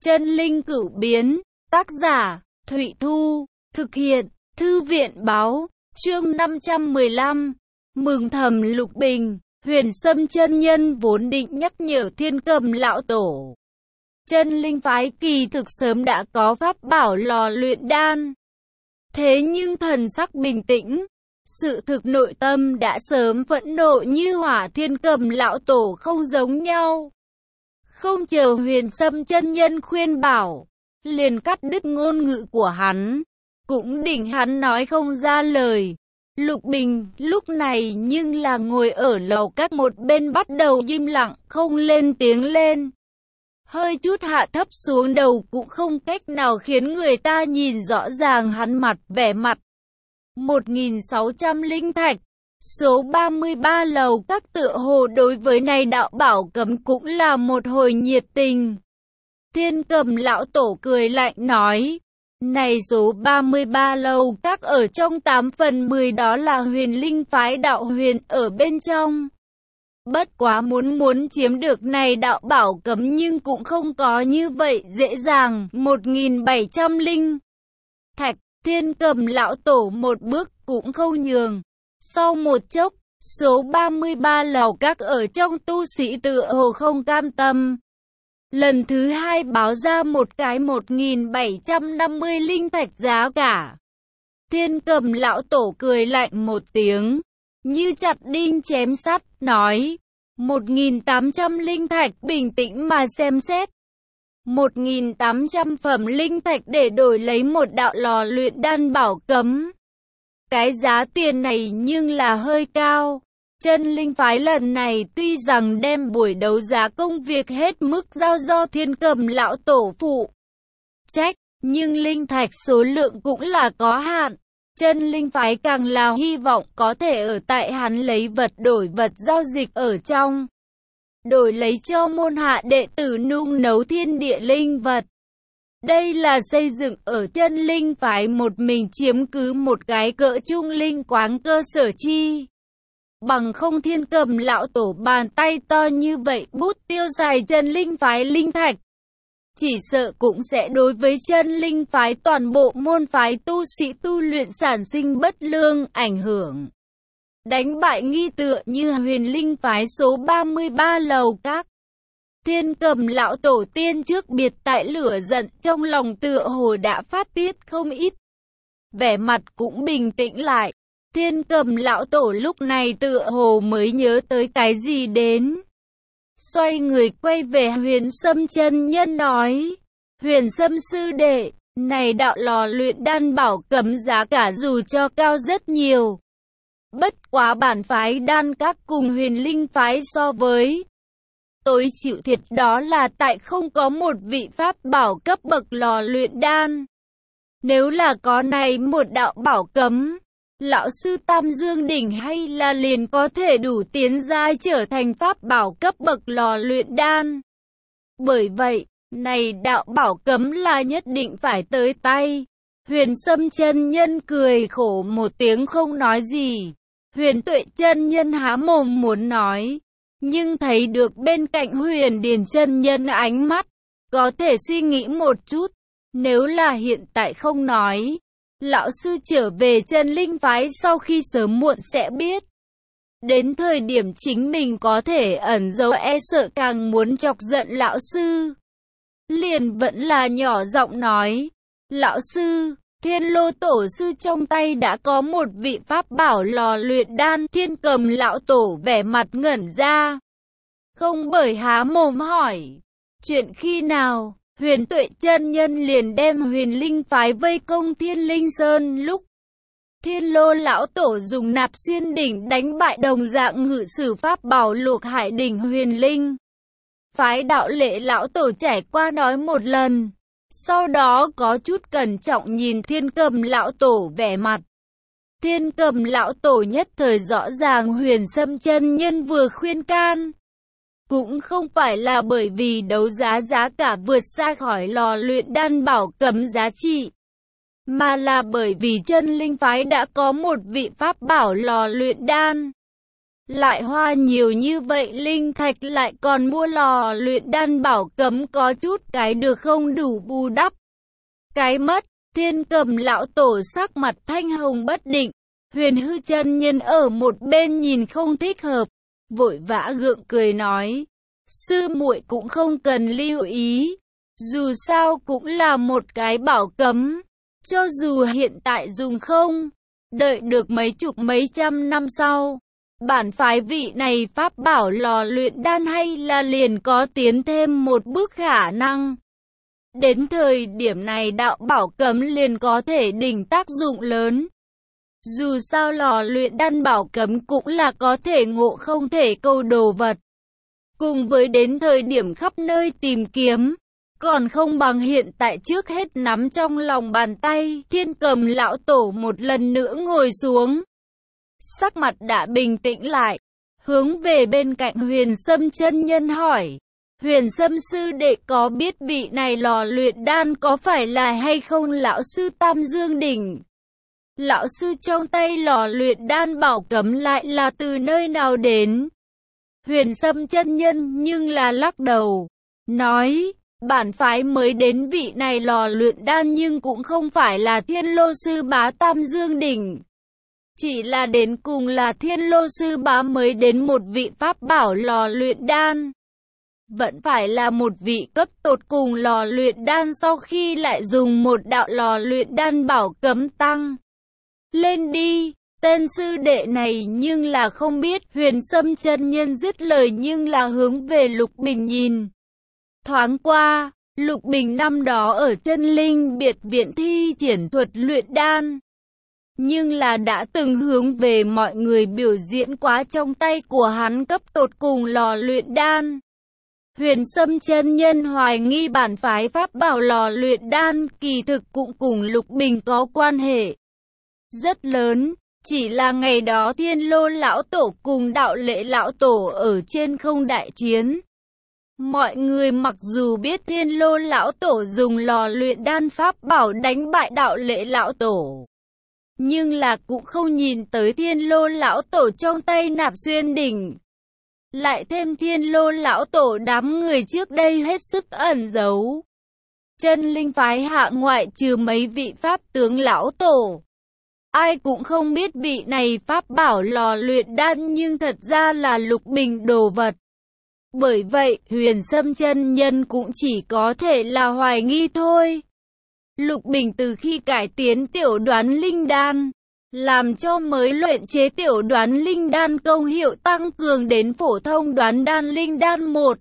Chân linh cửu biến, tác giả, Thụy Thu, thực hiện, Thư viện báo, chương 515, mừng thầm lục bình, Huyền Sâm chân nhân vốn định nhắc nhở Thiên Cầm lão tổ. Chân linh phái kỳ thực sớm đã có pháp bảo lò luyện đan. Thế nhưng thần sắc bình tĩnh, sự thực nội tâm đã sớm phẫn nộ như hỏa. Thiên Cầm lão tổ không giống nhau. Không chờ Huyền Sâm chân nhân khuyên bảo, liền cắt đứt ngôn ngữ của hắn, cũng định hắn nói không ra lời. Lục Bình lúc này nhưng là ngồi ở lầu các một bên bắt đầu im lặng, không lên tiếng lên. Hơi chút hạ thấp xuống đầu cũng không cách nào khiến người ta nhìn rõ ràng hắn vẻ mặt. 1.600 linh thạch. Số 33 lầu các tựa hồ đối với này đạo bảo cấm cũng là một hồi nhiệt tình. Thiên Cầm lão tổ cười lạnh nói, này số 33 lầu các ở trong 8 phần 10 đó là huyền linh phái đạo huyền ở bên trong. Bất quá muốn chiếm được này đạo bảo cấm nhưng cũng không có như vậy dễ dàng. 1.700 linh thạch. Thiên Cầm lão tổ một bước cũng không nhường. Sau một chốc, số 33 lầu các ở trong tu sĩ tựa hồ không cam tâm. Lần thứ hai báo ra một cái 1.750 linh thạch giá cả. Thiên Cầm lão tổ cười lạnh một tiếng, như chặt đinh chém sắt, nói, 1.800 linh thạch. Bình tĩnh mà xem xét. 1.800 phẩm linh thạch để đổi lấy một đạo lò luyện đan bảo cấm. Cái giá tiền này nhưng là hơi cao. Chân linh phái lần này tuy rằng đem buổi đấu giá công việc hết mức giao do Thiên Cầm lão tổ phụ trách, nhưng linh thạch số lượng cũng là có hạn. Chân linh phái càng là hy vọng có thể ở tại hắn lấy vật đổi vật giao dịch ở trong, đổi lấy cho môn hạ đệ tử nung nấu thiên địa linh vật. Đây là xây dựng ở chân linh phái một mình chiếm cứ một cái cỡ trung linh quáng cơ sở chi. Bằng không Thiên Cầm lão tổ bàn tay to như vậy bút tiêu xài chân linh phái linh thạch, chỉ sợ cũng sẽ đối với chân linh phái toàn bộ môn phái tu sĩ tu luyện sản sinh bất lương ảnh hưởng. Đánh bại nghi tựa như huyền linh phái số 33 lầu các. Thiên Cầm lão tổ tiên trước biệt tại lửa giận trong lòng tựa hồ đã phát tiết không ít. Vẻ mặt cũng bình tĩnh lại. Thiên Cầm lão tổ lúc này tựa hồ mới nhớ tới cái gì đến. Xoay người quay về Huyền Sâm chân nhân nói, Huyền Sâm sư đệ, này đạo lò luyện đan bảo cấm giá cả dù cho cao rất nhiều. Bất quá bản phái đan các cùng huyền linh phái so với, tối chịu thiệt đó là tại không có một vị pháp bảo cấp bậc lò luyện đan. Nếu là có này một đạo bảo cấm, lão sư Tam Dương Đỉnh hay là liền có thể đủ tiến giai trở thành pháp bảo cấp bậc lò luyện đan. Bởi vậy, này đạo bảo cấm là nhất định phải tới tay. Huyền Sâm chân nhân cười khổ một tiếng không nói gì. Huyền Tuệ chân nhân há mồm muốn nói, nhưng thấy được bên cạnh Huyền Điền chân nhân ánh mắt, có thể suy nghĩ một chút. Nếu là hiện tại không nói, lão sư trở về chân linh phái sau khi sớm muộn sẽ biết. Đến thời điểm chính mình có thể ẩn giấu e sợ càng muốn chọc giận lão sư. Liền vẫn là nhỏ giọng nói, lão sư, Thiên Lô tổ sư trong tay đã có một vị pháp bảo lò luyện đan. Thiên Cầm lão tổ vẻ mặt ngẩn ra, không bởi há mồm hỏi, chuyện khi nào? Huyền Tuệ chân nhân liền đem huyền linh phái vây công Thiên Linh Sơn lúc Thiên Lô lão tổ dùng Nạp Xuyên đỉnh đánh bại đồng dạng ngự sử pháp bảo Luộc Hải đỉnh huyền linh phái. Đạo Lệ lão tổ trải qua nói một lần, sau đó có chút cẩn trọng nhìn Thiên Cầm lão tổ vẻ mặt. Thiên Cầm lão tổ nhất thời rõ ràng Huyền Sâm chân nhân vừa khuyên can, cũng không phải là bởi vì đấu giá giá cả vượt xa khỏi lò luyện đan bảo cấm giá trị, mà là bởi vì chân linh phái đã có một vị pháp bảo lò luyện đan. Lại hoa nhiều như vậy linh thạch lại còn mua lò luyện đan bảo cấm, có chút cái được không đủ bù đắp cái mất. Thiên Cầm lão tổ sắc mặt thanh hồng bất định, Huyền Hư chân nhân ở một bên nhìn không thích hợp, vội vã gượng cười nói: sư muội cũng không cần lưu ý, dù sao cũng là một cái bảo cấm, cho dù hiện tại dùng không, đợi được mấy chục mấy trăm năm sau, bản phái vị này pháp bảo lò luyện đan hay là liền có tiến thêm một bước khả năng. Đến thời điểm này đạo bảo cấm liền có thể đỉnh tác dụng lớn. Dù sao lò luyện đan bảo cấm cũng là có thể ngộ không thể cầu đồ vật. Cùng với đến thời điểm khắp nơi tìm kiếm, còn không bằng hiện tại trước hết nắm trong lòng bàn tay. Thiên Cầm lão tổ một lần nữa ngồi xuống, sắc mặt đã bình tĩnh lại, hướng về bên cạnh Huyền Sâm chân nhân hỏi: Huyền Sâm sư đệ có biết vị này lò luyện đan có phải là hay không lão sư Tam Dương Đỉnh? Lão sư trong tay lò luyện đan bảo cấm lại là từ nơi nào đến? Huyền Sâm chân nhân nhưng là lắc đầu, nói: bản phái mới đến vị này lò luyện đan nhưng cũng không phải là Thiên Lô sư bá Tam Dương Đỉnh. Chỉ là đến cùng là Thiên Lô sư bá mới đến một vị pháp bảo lò luyện đan. Vẫn phải là một vị cấp tột cùng lò luyện đan, sau khi lại dùng một đạo lò luyện đan bảo cấm tăng lên đi. Tên sư đệ này nhưng là không biết. Huyền Sâm chân nhân dứt lời nhưng là hướng về Lục Bình nhìn thoáng qua. Lục Bình năm đó ở Chân Linh biệt viện thi triển thuật luyện đan, nhưng là đã từng hướng về mọi người biểu diễn quá trong tay của hắn cấp tột cùng lò luyện đan. Huyền Sâm chân nhân hoài nghi bản phái pháp bảo lò luyện đan kỳ thực cũng cùng Lục Bình có quan hệ rất lớn. Chỉ là ngày đó Thiên Lô lão tổ cùng Đạo Lệ lão tổ ở trên không đại chiến, mọi người mặc dù biết Thiên Lô lão tổ dùng lò luyện đan pháp bảo đánh bại Đạo Lệ lão tổ, nhưng là cũng không nhìn tới Thiên Lô lão tổ trong tay Nạp Xuyên đỉnh. Lại thêm Thiên Lô lão tổ đám người trước đây hết sức ẩn giấu. Chân Linh phái hạ ngoại trừ mấy vị pháp tướng lão tổ, ai cũng không biết vị này pháp bảo lò luyện đan nhưng thật ra là Lục Bình đồ vật. Bởi vậy, Huyền Sâm chân nhân cũng chỉ có thể là hoài nghi thôi. Lục Bình từ khi cải tiến tiểu đoán linh đan, làm cho mới luyện chế tiểu đoán linh đan công hiệu tăng cường đến phổ thông đoán đan linh đan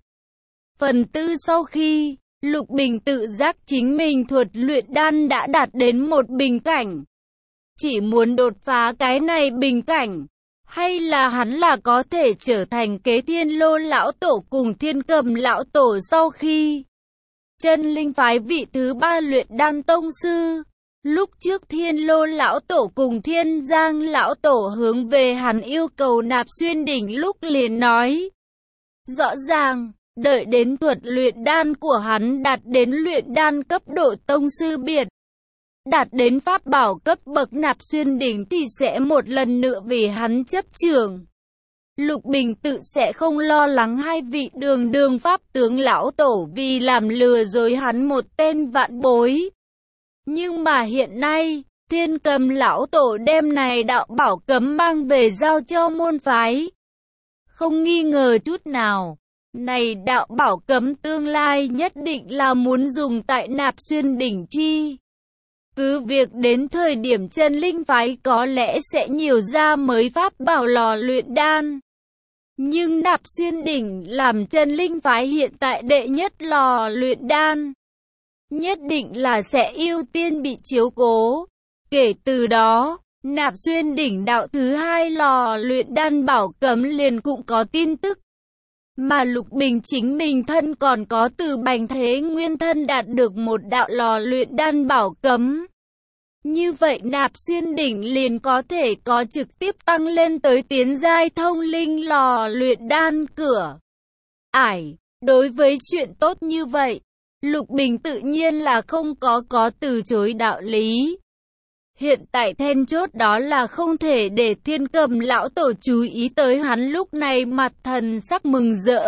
1/4 sau khi Lục Bình tự giác chính mình thuật luyện đan đã đạt đến một bình cảnh. Chỉ muốn đột phá cái này bình cảnh, hay là hắn là có thể trở thành kế Thiên Lô lão tổ cùng Thiên Cầm lão tổ sau khi Chân Linh phái vị thứ 3 luyện đan tông sư. Lúc trước Thiên Lô lão tổ cùng Thiên Giang lão tổ hướng về hắn yêu cầu Nạp Xuyên đỉnh lúc liền nói rõ ràng, đợi đến thuật luyện đan của hắn đạt đến luyện đan cấp độ tông sư biệt, đạt đến pháp bảo cấp bậc Nạp Xuyên đỉnh thì sẽ một lần nữa vì hắn chấp trưởng. Lục Bình tự sẽ không lo lắng hai vị đường pháp tướng lão tổ vì làm lừa dối hắn một tên vạn bối. Nhưng mà hiện nay, Thiên Cầm lão tổ đem này đạo bảo cấm mang về giao cho môn phái. Không nghi ngờ chút nào, này đạo bảo cấm tương lai nhất định là muốn dùng tại Nạp Xuyên đỉnh chi. Cứ việc đến thời điểm Chân Linh phái có lẽ sẽ nhiều ra mới pháp bảo lò luyện đan, nhưng Nạp Xuyên đỉnh làm Chân Linh phái hiện tại đệ nhất lò luyện đan, nhất định là sẽ ưu tiên bị chiếu cố. Kể từ đó, Nạp Xuyên đỉnh đạo thứ 2 lò luyện đan bảo cấm liền cũng có tin tức. Mà Lục Bình chính mình thân còn có từ Bành Thế Nguyên thân đạt được một đạo lò luyện đan bảo cấm. Như vậy Nạp Xuyên đỉnh liền có thể có trực tiếp tăng lên tới tiến giai thông linh lò luyện đan cửa ải. Đối với chuyện tốt như vậy, Lục Bình tự nhiên là không có từ chối đạo lý. Hiện tại then chốt đó là không thể để Thiên Cầm lão tổ chú ý tới hắn. Lúc này mặt thần sắc mừng rỡ.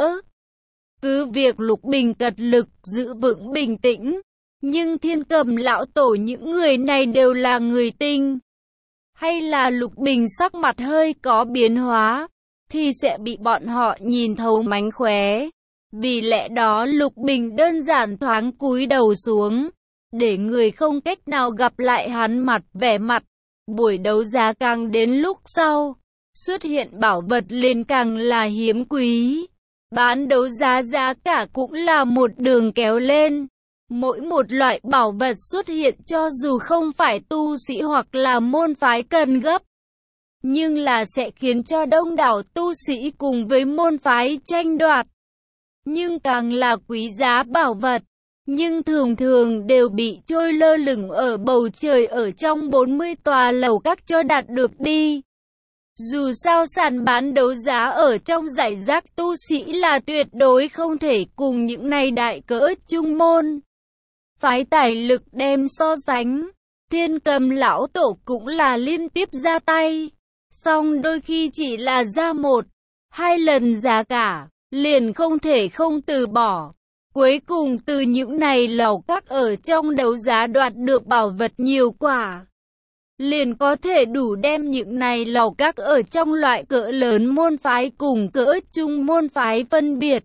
Cứ việc Lục Bình cật lực giữ vững bình tĩnh, nhưng Thiên Cầm lão tổ những người này đều là người tinh. Hay là Lục Bình sắc mặt hơi có biến hóa, thì sẽ bị bọn họ nhìn thấu mánh khóe. Vì lẽ đó Lục Bình đơn giản thoáng cúi đầu xuống, để người không cách nào gặp lại hắn mặt vẻ mặt. Buổi đấu giá càng đến lúc sau, xuất hiện bảo vật liền càng là hiếm quý. Bán đấu giá giá cả cũng là một đường kéo lên. Mỗi một loại bảo vật xuất hiện cho dù không phải tu sĩ hoặc là môn phái cần gấp, nhưng là sẽ khiến cho đông đảo tu sĩ cùng với môn phái tranh đoạt. Nhưng càng là quý giá bảo vật, nhưng thường thường đều bị trôi lơ lửng ở bầu trời ở trong 40 tòa lầu các cho đạt được đi. Dù sao sàn bán đấu giá ở trong giải rác tu sĩ là tuyệt đối không thể cùng những này đại cỡ trung môn phái tài lực đem so sánh. Thiên Cầm lão tổ cũng là liên tiếp ra tay, song đôi khi chỉ là ra 1-2 lần giá cả, liền không thể không từ bỏ. Cuối cùng từ những này lầu các ở trong đấu giá đoạt được bảo vật nhiều quả, liền có thể đủ đem những này lầu các ở trong loại cỡ lớn môn phái cùng cỡ trung môn phái phân biệt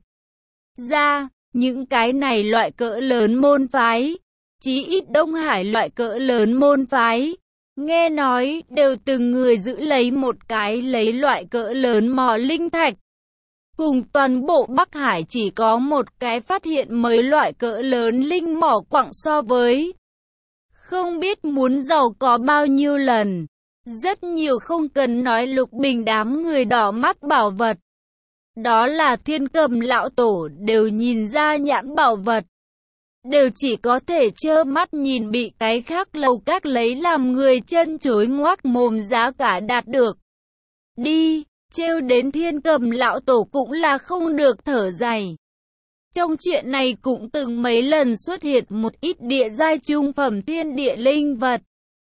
ra. Những cái này loại cỡ lớn môn phái, chí ít Đông Hải loại cỡ lớn môn phái, nghe nói đều từng người giữ lấy một cái lấy loại cỡ lớn mỏ linh thạch. Cùng toàn bộ Bắc Hải chỉ có một cái phát hiện mới loại cỡ lớn linh mỏ quặng so với không biết muốn giàu có bao nhiêu lần. Rất nhiều không cần nói Lục Bình đám người đỏ mắt bảo vật. Đó là Thiên Cầm lão tổ đều nhìn ra nhãn bảo vật, đều chỉ có thể trơ mắt nhìn bị cái khác lầu các lấy làm người chân chối ngoác mồm giá cả đạt được. Đi, trêu đến Thiên Cầm lão tổ cũng là không được thở dài. Trong chuyện này cũng từng mấy lần xuất hiện một ít địa giai trung phẩm thiên địa linh vật.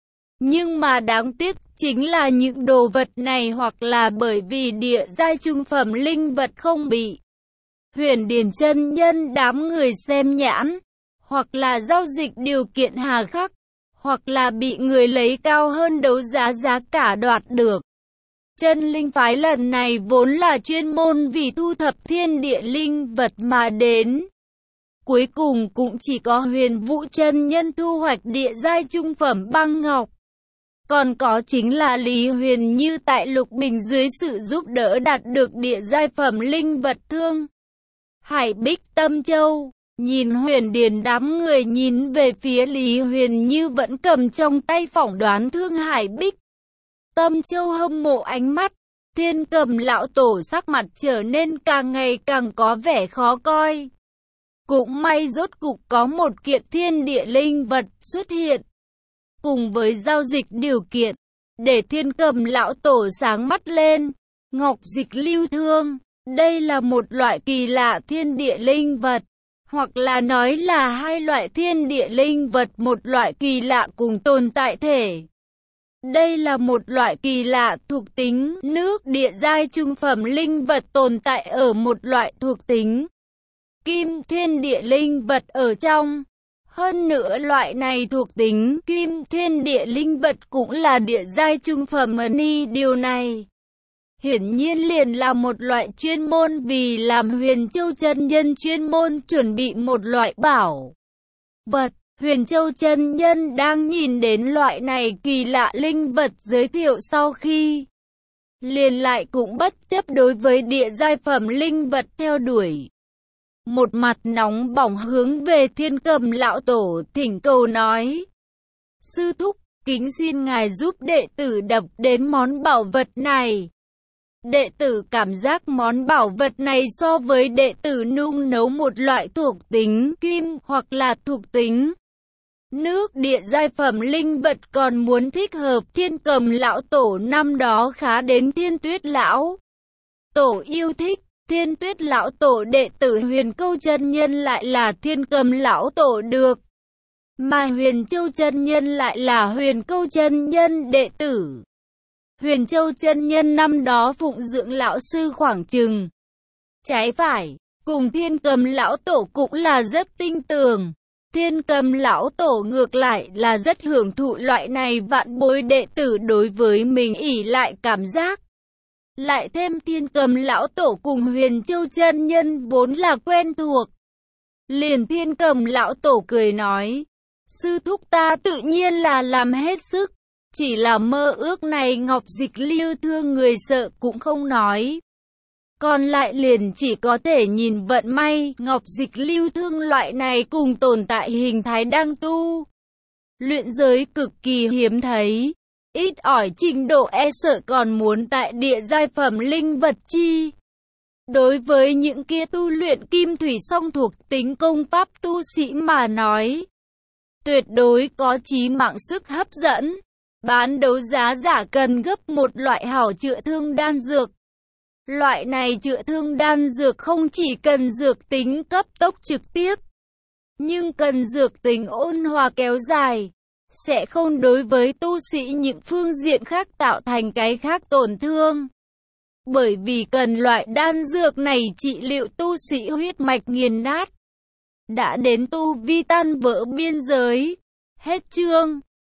Nhưng mà đáng tiếc chính là những đồ vật này hoặc là bởi vì địa giai trung phẩm linh vật không bị Huyền Điền chân nhân đám người xem nhãn, hoặc là giao dịch điều kiện hà khắc, hoặc là bị người lấy cao hơn đấu giá giá cả đoạt được. Chân linh phái lần này vốn là chuyên môn vì thu thập thiên địa linh vật mà đến. Cuối cùng cũng chỉ có Huyền Vũ chân nhân thu hoạch địa giai trung phẩm băng ngọc. Còn có chính là Lý Huyền Như tại Lục Bình dưới sự giúp đỡ đạt được địa giai phẩm linh vật Thương Hải Bích Tâm Châu. Nhìn Huyền Điền đám người nhìn về phía Lý Huyền Như vẫn cầm trong tay phỏng đoán Thương Hải Bích Tâm Châu hâm mộ ánh mắt. Thiên Cầm lão tổ sắc mặt trở nên càng ngày càng có vẻ khó coi. Cũng may rốt cục có một kiện thiên địa linh vật xuất hiện, cùng với giao dịch điều kiện, để Thiên Cầm lão tổ sáng mắt lên. Ngọc dịch lưu thương, đây là một loại kỳ lạ thiên địa linh vật, hoặc là nói là hai loại thiên địa linh vật, một loại kỳ lạ cùng tồn tại thể. Đây là một loại kỳ lạ thuộc tính nước địa giai trung phẩm linh vật tồn tại ở một loại thuộc tính kim thiên địa linh vật ở trong. Hơn nữa loại này thuộc tính kim thiên địa linh vật cũng là địa giai trung phẩm ni. Điều này hiển nhiên liền là một loại chuyên môn vì làm Huyền Châu chân nhân chuyên môn chuẩn bị một loại bảo vật. Huyền Châu chân nhân đang nhìn đến loại này kỳ lạ linh vật giới thiệu sau khi liền lại cũng bất chấp đối với địa giai phẩm linh vật theo đuổi. Một mặt nóng bỏng hướng về Thiên Cầm lão tổ thỉnh cầu nói: Sư thúc, kính xin ngài giúp đệ tử đập đến món bảo vật này. Đệ tử cảm giác món bảo vật này so với đệ tử nung nấu một loại thuộc tính kim hoặc là thuộc tính nước địa giai phẩm linh vật còn muốn thích hợp. Thiên Cầm lão tổ năm đó khá đến Thiên Tuyết lão tổ yêu thích. Thiên Tuyết lão tổ đệ tử Huyền Câu chân nhân lại là Thiên Cầm lão tổ được mà Huyền Châu chân nhân lại là Huyền Câu chân nhân đệ tử. Huyền Châu chân nhân năm đó phụng dưỡng lão sư khoảng chừng trái phải, cùng Thiên Cầm lão tổ cũng là rất tin tưởng. Thiên Cầm lão tổ ngược lại là rất hưởng thụ loại này vạn bối đệ tử đối với mình ỷ lại cảm giác. Lại thêm Thiên Cầm lão tổ cùng Huyền Châu chân nhân vốn là quen thuộc. Liền Thiên Cầm lão tổ cười nói, sư thúc ta tự nhiên là làm hết sức, chỉ là mơ ước này Ngọc Dịch Lưu Thương người sợ cũng không nói. Còn lại liền chỉ có thể nhìn vận may, Ngọc Dịch Lưu Thương loại này cùng tồn tại hình thái đang tu luyện giới cực kỳ hiếm thấy, ít ỏi trình độ e sợ còn muốn tại địa giai phẩm linh vật chi. Đối với những kia tu luyện kim thủy song thuộc tính công pháp tu sĩ mà nói, tuyệt đối có chí mạng sức hấp dẫn. Bán đấu giá giả cần gấp một loại hảo chữa thương đan dược. Loại này chữa thương đan dược không chỉ cần dược tính cấp tốc trực tiếp, nhưng cần dược tính ôn hòa kéo dài, sẽ không đối với tu sĩ những phương diện khác tạo thành cái khác tổn thương. Bởi vì cần loại đan dược này trị liệu tu sĩ huyết mạch nghiền nát, đã đến tu vi tan vỡ biên giới. Hết chương.